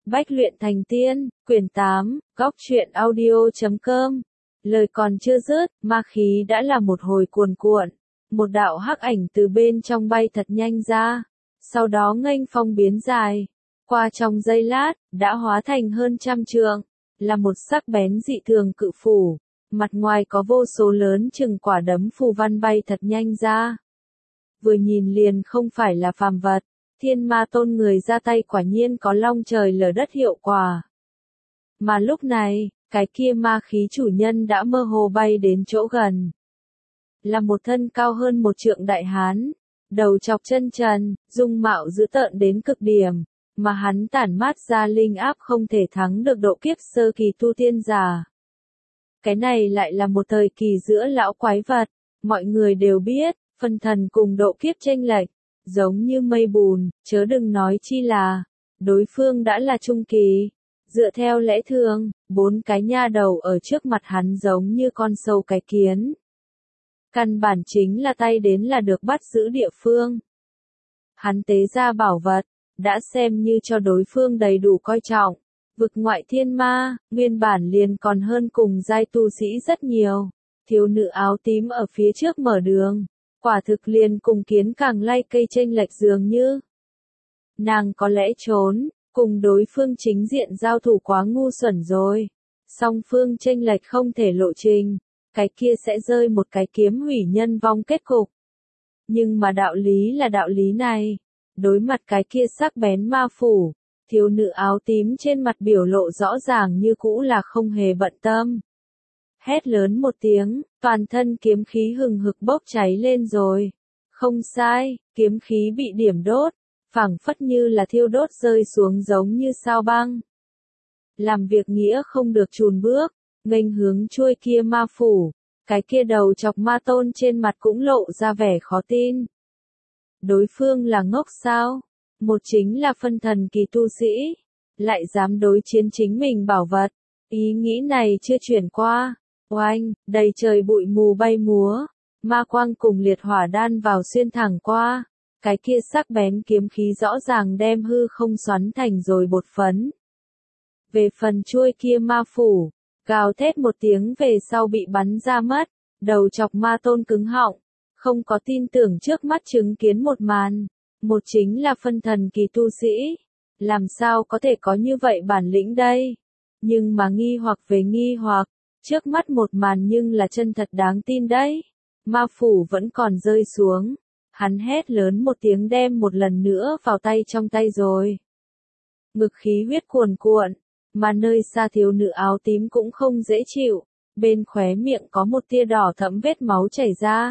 Bách luyện thành tiên, quyển 8, góc truyện audio.com. Lời còn chưa dứt, ma khí đã là một hồi cuồn cuộn. Một đạo hắc ảnh từ bên trong bay thật nhanh ra. Sau đó nghênh phong biến dài. Qua trong giây lát, đã hóa thành hơn 100 trượng. Là một sắc bén dị thường cự phủ. Mặt ngoài có vô số lớn chừng quả đấm phù văn bay thật nhanh ra. Vừa nhìn liền không phải là phàm vật. Thiên ma tôn người ra tay quả nhiên có long trời lở đất hiệu quả. Mà lúc này, cái kia ma khí chủ nhân đã mơ hồ bay đến chỗ gần. Là một thân cao hơn 1 trượng đại hán, đầu chọc chân trần, dung mạo dữ tợn đến cực điểm, mà hắn tản mát ra linh áp không thể thắng được độ kiếp sơ kỳ tu tiên giả. Cái này lại là một thời kỳ giữa lão quái vật, mọi người đều biết, phân thần cùng độ kiếp chênh lệch, giống như mây bùn, chớ đừng nói chi là, đối phương đã là trung kỳ. Dựa theo lẽ thường, 4 cái nha đầu ở trước mặt hắn giống như con sâu cái kiến. Căn bản chính là tay đến là được bắt giữ địa phương. Hắn tế ra bảo vật, đã xem như cho đối phương đầy đủ coi trọng. Vực ngoại thiên ma, nguyên bản liền còn hơn cùng giai tu sĩ rất nhiều. Thiếu nữ áo tím ở phía trước mở đường. Quả thực liền cùng kiến càng lay cây chênh lệch dường như. Nàng có lẽ trốn, cùng đối phương chính diện giao thủ quá ngu xuẩn rồi. Song phương chênh lệch không thể lộ trình, cái kia sẽ rơi một cái kiếm hủy nhân vong kết cục. Nhưng mà đạo lý là đạo lý này. Đối mặt cái kia sắc bén ma phủ, thiếu nữ áo tím trên mặt biểu lộ rõ ràng như cũ là không hề bận tâm. Hét lớn một tiếng, toàn thân kiếm khí hừng hực bốc cháy lên rồi. Không sai, kiếm khí bị điểm đốt, phảng phất như là thiêu đốt rơi xuống giống như sao băng. Làm việc nghĩa không được chùn bước, nghênh hướng chuôi kia ma phủ, cái kia đầu chọc ma tôn trên mặt cũng lộ ra vẻ khó tin. Đối phương là ngốc sao? Một chính là phân thần kỳ tu sĩ, lại dám đối chiến chính mình bảo vật. Ý nghĩ này chưa chuyển qua. Oanh, đầy trời bụi mù bay múa, ma quang cùng liệt hỏa đan vào xuyên thẳng qua, cái kia sắc bén kiếm khí rõ ràng đem hư không xoắn thành rồi bột phấn. Về phần chuôi kia ma phủ, gào thét một tiếng về sau bị bắn ra mất, đầu chọc ma tôn cứng họng, không có tin tưởng trước mắt chứng kiến một màn, một chính là phân thần kỳ tu sĩ, làm sao có thể có như vậy bản lĩnh đây, nhưng mà nghi hoặc về nghi hoặc. Trước mắt một màn nhưng là chân thật đáng tin đấy. Ma phủ vẫn còn rơi xuống. Hắn hét lớn một tiếng đem một lần nữa vào tay trong tay rồi. Ngực khí huyết cuồn cuộn. Mà nơi xa thiếu nữ áo tím cũng không dễ chịu. Bên khóe miệng có một tia đỏ thẫm vết máu chảy ra.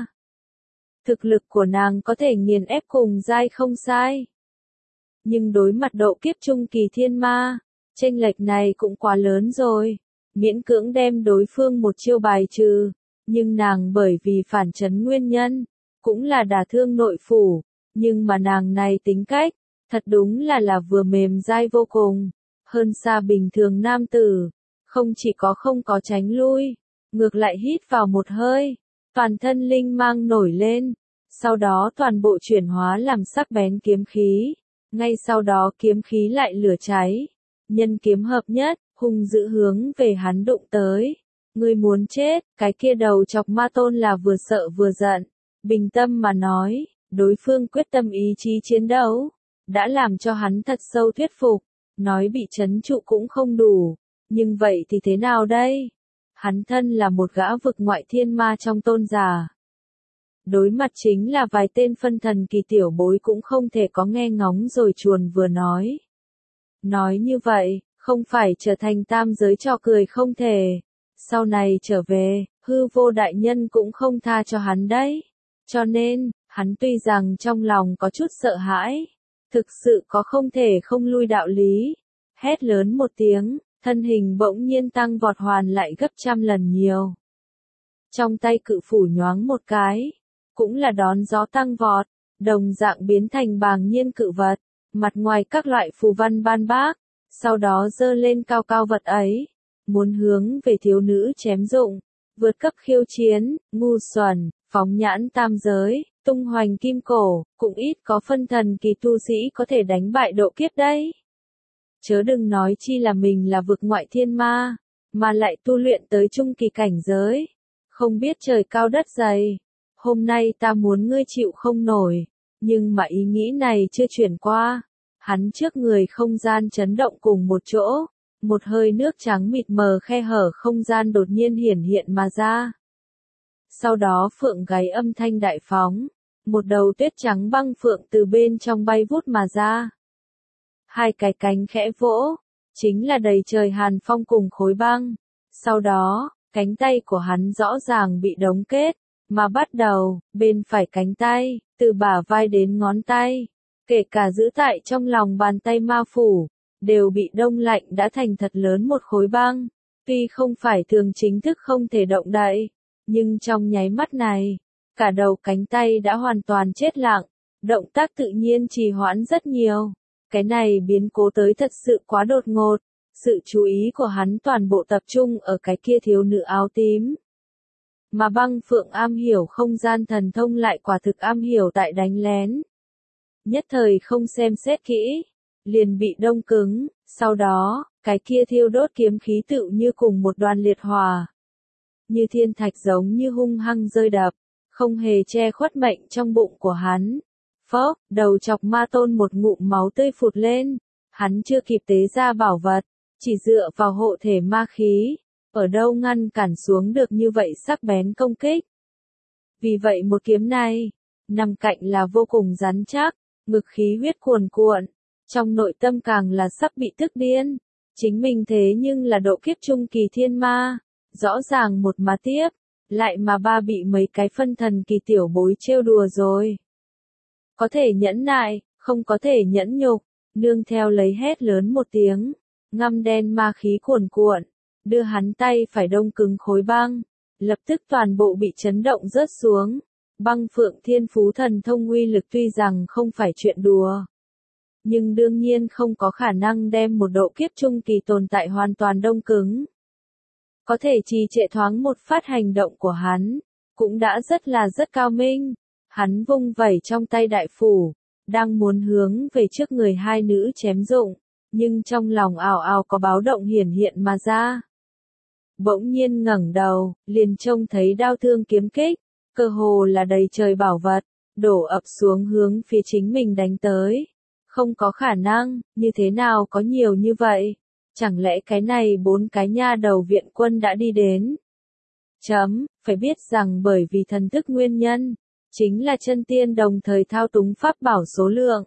Thực lực của nàng có thể nghiền ép cùng giai không sai. Nhưng đối mặt độ kiếp trung kỳ thiên ma, chênh lệch này cũng quá lớn rồi. Miễn cưỡng đem đối phương một chiêu bài trừ, nhưng nàng bởi vì phản chấn nguyên nhân, cũng là đả thương nội phủ, nhưng mà nàng này tính cách, thật đúng là vừa mềm dai vô cùng, hơn xa bình thường nam tử, không chỉ có không có tránh lui, ngược lại hít vào một hơi, toàn thân linh mang nổi lên, sau đó toàn bộ chuyển hóa làm sắc bén kiếm khí, ngay sau đó kiếm khí lại lửa cháy, nhân kiếm hợp nhất. Hung dữ hướng về hắn đụng tới. Ngươi muốn chết, cái kia đầu chọc ma tôn là vừa sợ vừa giận. Bình tâm mà nói, đối phương quyết tâm ý chí chiến đấu. Đã làm cho hắn thật sâu thuyết phục. Nói bị trấn trụ cũng không đủ. Nhưng vậy thì thế nào đây? Hắn thân là một gã vực ngoại thiên ma trong tôn giả. Đối mặt chính là vài tên phân thần kỳ tiểu bối cũng không thể có nghe ngóng rồi chuồn vừa nói. Nói như vậy. Không phải trở thành tam giới trò cười không thể. Sau này trở về, hư vô đại nhân cũng không tha cho hắn đấy. Cho nên, hắn tuy rằng trong lòng có chút sợ hãi, thực sự có không thể không lui đạo lý. Hét lớn một tiếng, thân hình bỗng nhiên tăng vọt hoàn lại gấp 100 lần nhiều. Trong tay cự phủ nhoáng một cái, cũng là đón gió tăng vọt, đồng dạng biến thành bàng nhiên cự vật, mặt ngoài các loại phù văn ban bác. Sau đó giơ lên cao cao vật ấy, muốn hướng về thiếu nữ chém dụng, vượt cấp khiêu chiến, ngu xuẩn, phóng nhãn tam giới, tung hoành kim cổ, cũng ít có phân thần kỳ tu sĩ có thể đánh bại độ kiếp đấy. chớ đừng nói chi là mình là vực ngoại thiên ma, mà lại tu luyện tới trung kỳ cảnh giới. Không biết trời cao đất dày, hôm nay ta muốn ngươi chịu không nổi, nhưng mà ý nghĩ này chưa chuyển qua. Hắn trước người không gian chấn động cùng một chỗ, một hơi nước trắng mịt mờ khe hở không gian đột nhiên hiển hiện mà ra. Sau đó phượng gáy âm thanh đại phóng, một đầu tuyết trắng băng phượng từ bên trong bay vút mà ra. Hai cái cánh khẽ vỗ, chính là đầy trời hàn phong cùng khối băng. Sau đó, cánh tay của hắn rõ ràng bị đóng kết, mà bắt đầu, bên phải cánh tay, từ bả vai đến ngón tay, kể cả giữ tại trong lòng bàn tay ma phủ, đều bị đông lạnh đã thành thật lớn một khối băng. Tuy không phải thường chính thức không thể động đậy, nhưng trong nháy mắt này, cả đầu cánh tay đã hoàn toàn chết lặng, động tác tự nhiên trì hoãn rất nhiều. Cái này biến cố tới thật sự quá đột ngột, sự chú ý của hắn toàn bộ tập trung ở cái kia thiếu nữ áo tím. Mà băng phượng am hiểu không gian thần thông lại quả thực am hiểu tại đánh lén. Nhất thời không xem xét kỹ, liền bị đông cứng, sau đó, cái kia thiêu đốt kiếm khí tựu như cùng một đoàn liệt hỏa. Như thiên thạch giống như hung hăng rơi đập, không hề che khuất mệnh trong bụng của hắn. Phốc, đầu chọc ma tôn một ngụm máu tươi phụt lên, hắn chưa kịp tế ra bảo vật, chỉ dựa vào hộ thể ma khí, ở đâu ngăn cản xuống được như vậy sắc bén công kích. Vì vậy một kiếm này, nằm cạnh là vô cùng rắn chắc, ngực khí huyết cuồn cuộn, trong nội tâm càng là sắp bị tức điên. Chính mình thế nhưng là độ kiếp trung kỳ thiên ma, rõ ràng một mà tiếp, lại mà ba bị mấy cái phân thần kỳ tiểu bối trêu đùa rồi. Có thể nhẫn nại, không có thể nhẫn nhục, nương theo lấy hét lớn một tiếng, ngăm đen ma khí cuồn cuộn, đưa hắn tay phải đông cứng khối băng, lập tức toàn bộ bị chấn động rớt xuống. Băng phượng thiên phú thần thông uy lực tuy rằng không phải chuyện đùa, nhưng đương nhiên không có khả năng đem một độ kiếp trung kỳ tồn tại hoàn toàn đông cứng. Có thể trì trệ thoáng một phát hành động của hắn, cũng đã rất cao minh. Hắn vung vẩy trong tay đại phủ, đang muốn hướng về trước người hai nữ chém dụng, nhưng trong lòng ào ào có báo động hiển hiện mà ra. Bỗng nhiên ngẩng đầu, liền trông thấy đao thương kiếm kích, cơ hồ là đầy trời bảo vật, đổ ập xuống hướng phía chính mình đánh tới. Không có khả năng, như thế nào có nhiều như vậy? Chẳng lẽ cái này 4 cái nha đầu viện quân đã đi đến? Phải biết rằng bởi vì thần thức nguyên nhân, chính là chân tiên đồng thời thao túng pháp bảo số lượng.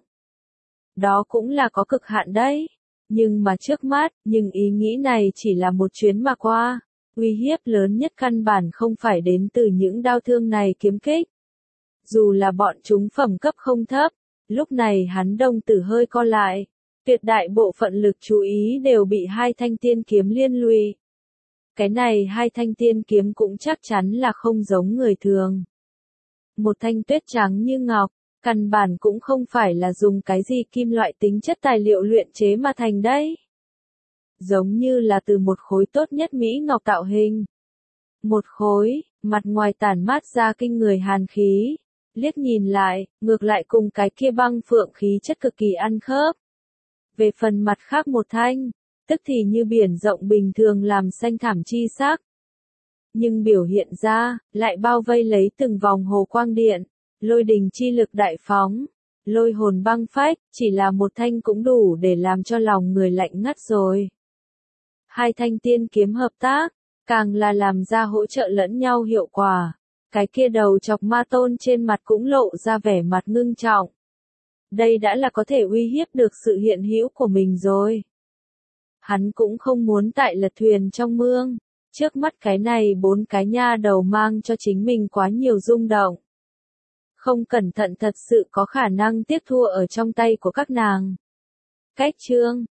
Đó cũng là có cực hạn đấy. Nhưng mà trước mắt, nhưng ý nghĩ này chỉ là một chuyến mà qua. Uy hiếp lớn nhất căn bản không phải đến từ những đao thương này kiếm kích. Dù là bọn chúng phẩm cấp không thấp, lúc này hắn đồng tử hơi co lại. Tuyệt đại bộ phận lực chú ý đều bị hai thanh tiên kiếm liên lụy. Cái này hai thanh tiên kiếm cũng chắc chắn là không giống người thường. Một thanh tuyết trắng như ngọc, căn bản cũng không phải là dùng cái gì kim loại tính chất tài liệu luyện chế mà thành đấy. Giống như là từ một khối tốt nhất mỹ ngọc tạo hình. Một khối, mặt ngoài tản mát ra kinh người hàn khí. Liếc nhìn lại, ngược lại cùng cái kia băng phượng khí chất cực kỳ ăn khớp. Về phần mặt khác một thanh, tức thì như biển rộng bình thường làm xanh thảm chi sắc. Nhưng biểu hiện ra, lại bao vây lấy từng vòng hồ quang điện, lôi đình chi lực đại phóng, lôi hồn băng phách, chỉ là một thanh cũng đủ để làm cho lòng người lạnh ngắt rồi. Hai thanh tiên kiếm hợp tác, càng là làm ra hỗ trợ lẫn nhau hiệu quả. Cái kia đầu chọc ma tôn trên mặt cũng lộ ra vẻ mặt ngưng trọng. Đây đã là có thể uy hiếp được sự hiện hữu của mình rồi. Hắn cũng không muốn tại lật thuyền trong mương. Trước mắt cái này 4 cái nha đầu mang cho chính mình quá nhiều rung động. Không cẩn thận thật sự có khả năng tiếp thua ở trong tay của các nàng. Cách chương